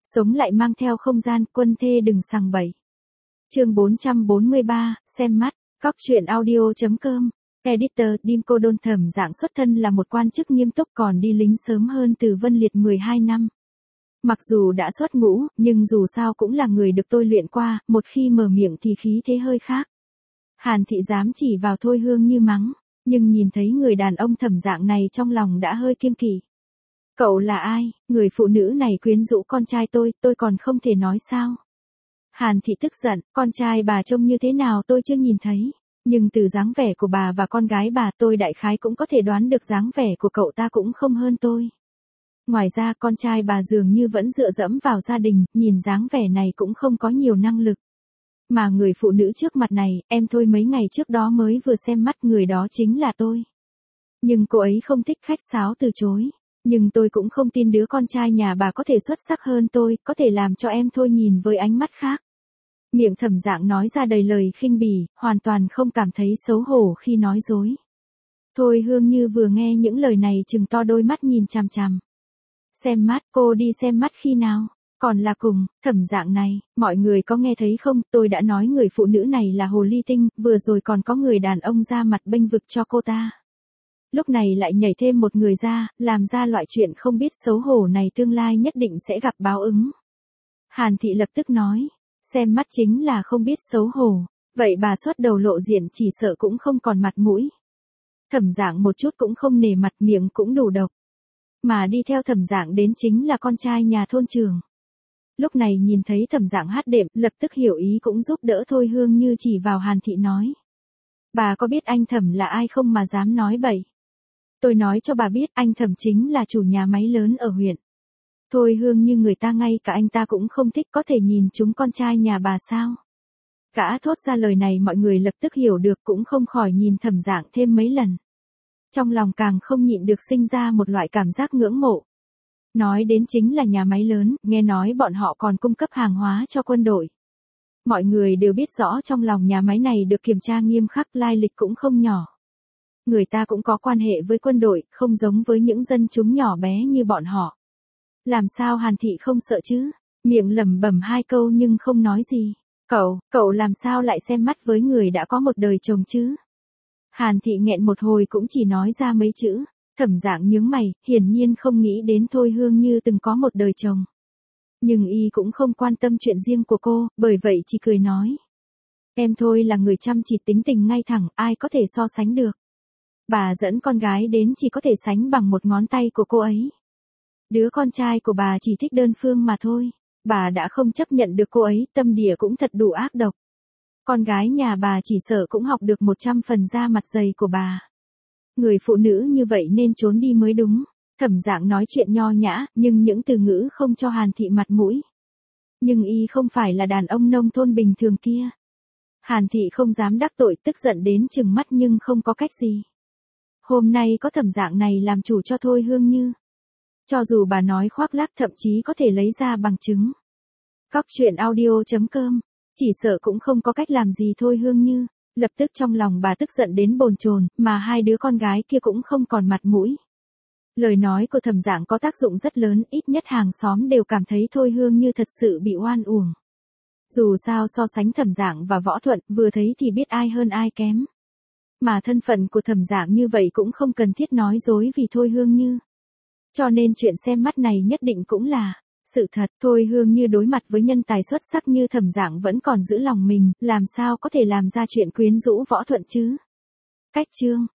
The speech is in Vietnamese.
Sống lại mang theo không gian, quân thê đừng sằng bậy. Chương 443, xem mắt, Cóc truyện audio.com. Editor, Dimco Đôn Thẩm Dạng xuất thân là một quan chức nghiêm túc còn đi lính sớm hơn Từ Vân Liệt 12 năm. Mặc dù đã xuất ngũ, nhưng dù sao cũng là người được tôi luyện qua, một khi mở miệng thì khí thế hơi khác. Hàn Thị dám chỉ vào Thôi Hương Như mắng, nhưng nhìn thấy người đàn ông Thẩm Dạng này trong lòng đã hơi kiêng kỵ. Cậu là ai, người phụ nữ này quyến rũ con trai tôi còn không thể nói sao. Hàn Thị tức giận, con trai bà trông như thế nào tôi chưa nhìn thấy. Nhưng từ dáng vẻ của bà và con gái bà tôi đại khái cũng có thể đoán được dáng vẻ của cậu ta cũng không hơn tôi. Ngoài ra con trai bà dường như vẫn dựa dẫm vào gia đình, nhìn dáng vẻ này cũng không có nhiều năng lực. Mà người phụ nữ trước mặt này, em Thôi mấy ngày trước đó mới vừa xem mắt người đó chính là tôi. Nhưng cô ấy không thích khách sáo từ chối. Nhưng tôi cũng không tin đứa con trai nhà bà có thể xuất sắc hơn tôi, có thể làm cho em Thôi nhìn với ánh mắt khác. Miệng Thẩm Dạng nói ra đầy lời khinh bỉ, hoàn toàn không cảm thấy xấu hổ khi nói dối. Thôi Hương Như vừa nghe những lời này trừng to đôi mắt nhìn chằm chằm. Xem mắt, cô đi xem mắt khi nào? Còn là cùng, Thẩm Dạng này, mọi người có nghe thấy không, tôi đã nói người phụ nữ này là hồ ly tinh, vừa rồi còn có người đàn ông ra mặt bênh vực cho cô ta. Lúc này lại nhảy thêm một người ra, làm ra loại chuyện không biết xấu hổ này tương lai nhất định sẽ gặp báo ứng. Hàn Thị lập tức nói, xem mắt chính là không biết xấu hổ, vậy bà xuất đầu lộ diện chỉ sợ cũng không còn mặt mũi. Thẩm Dạng một chút cũng không nể mặt, miệng cũng đủ độc. Mà đi theo Thẩm Dạng đến chính là con trai nhà thôn trưởng. Lúc này nhìn thấy Thẩm Dạng hát đệm, lập tức hiểu ý cũng giúp đỡ Thôi Hương Như chỉ vào Hàn Thị nói. Bà có biết anh Thẩm là ai không mà dám nói bậy? Tôi nói cho bà biết anh Thẩm chính là chủ nhà máy lớn ở huyện. Thôi Hương Như người ta ngay cả anh ta cũng không thích, có thể nhìn chúng con trai nhà bà sao? Gã thốt ra lời này mọi người lập tức hiểu được, cũng không khỏi nhìn Thẩm Dạng thêm mấy lần. Trong lòng càng không nhịn được sinh ra một loại cảm giác ngưỡng mộ. Nói đến chính là nhà máy lớn, nghe nói bọn họ còn cung cấp hàng hóa cho quân đội. Mọi người đều biết rõ trong lòng nhà máy này được kiểm tra nghiêm khắc, lai lịch cũng không nhỏ. Người ta cũng có quan hệ với quân đội, không giống với những dân chúng nhỏ bé như bọn họ. Làm sao Hàn Thị không sợ chứ? Miệng lẩm bẩm hai câu nhưng không nói gì. Cậu làm sao lại xem mắt với người đã có một đời chồng chứ? Hàn Thị nghẹn một hồi cũng chỉ nói ra mấy chữ. Thẩm Dạng nhướng mày, hiển nhiên không nghĩ đến Thôi Hương Như từng có một đời chồng. Nhưng y cũng không quan tâm chuyện riêng của cô, bởi vậy chỉ cười nói. Em Thôi là người chăm chỉ, tính tình ngay thẳng, ai có thể so sánh được. Bà dẫn con gái đến chỉ có thể sánh bằng một ngón tay của cô ấy. Đứa con trai của bà chỉ thích đơn phương mà thôi. Bà đã không chấp nhận được cô ấy, tâm địa cũng thật đủ ác độc. Con gái nhà bà chỉ sợ cũng học được 100 phần da mặt dày của bà. Người phụ nữ như vậy nên trốn đi mới đúng. Thẩm Dạng nói chuyện nho nhã, nhưng những từ ngữ không cho Hàn Thị mặt mũi. Nhưng y không phải là đàn ông nông thôn bình thường kia. Hàn Thị không dám đắc tội, tức giận đến trừng mắt nhưng không có cách gì. Hôm nay có Thẩm Dạng này làm chủ cho Thôi Hương Như. Cho dù bà nói khoác lác thậm chí có thể lấy ra bằng chứng. Cóc truyện audio.com, chỉ sợ cũng không có cách làm gì Thôi Hương Như. Lập tức trong lòng bà tức giận đến bồn chồn, mà hai đứa con gái kia cũng không còn mặt mũi. Lời nói của Thẩm Dạng có tác dụng rất lớn, ít nhất hàng xóm đều cảm thấy Thôi Hương Như thật sự bị oan uổng. Dù sao so sánh Thẩm Dạng và Võ Thuận, vừa thấy thì biết ai hơn ai kém. Mà thân phận của Thẩm Dạng như vậy cũng không cần thiết nói dối vì Thôi Hương Như. Cho nên chuyện xem mắt này nhất định cũng là sự thật. Thôi Hương Như đối mặt với nhân tài xuất sắc như Thẩm Dạng vẫn còn giữ lòng mình, làm sao có thể làm ra chuyện quyến rũ Võ Thuận chứ? Cách chương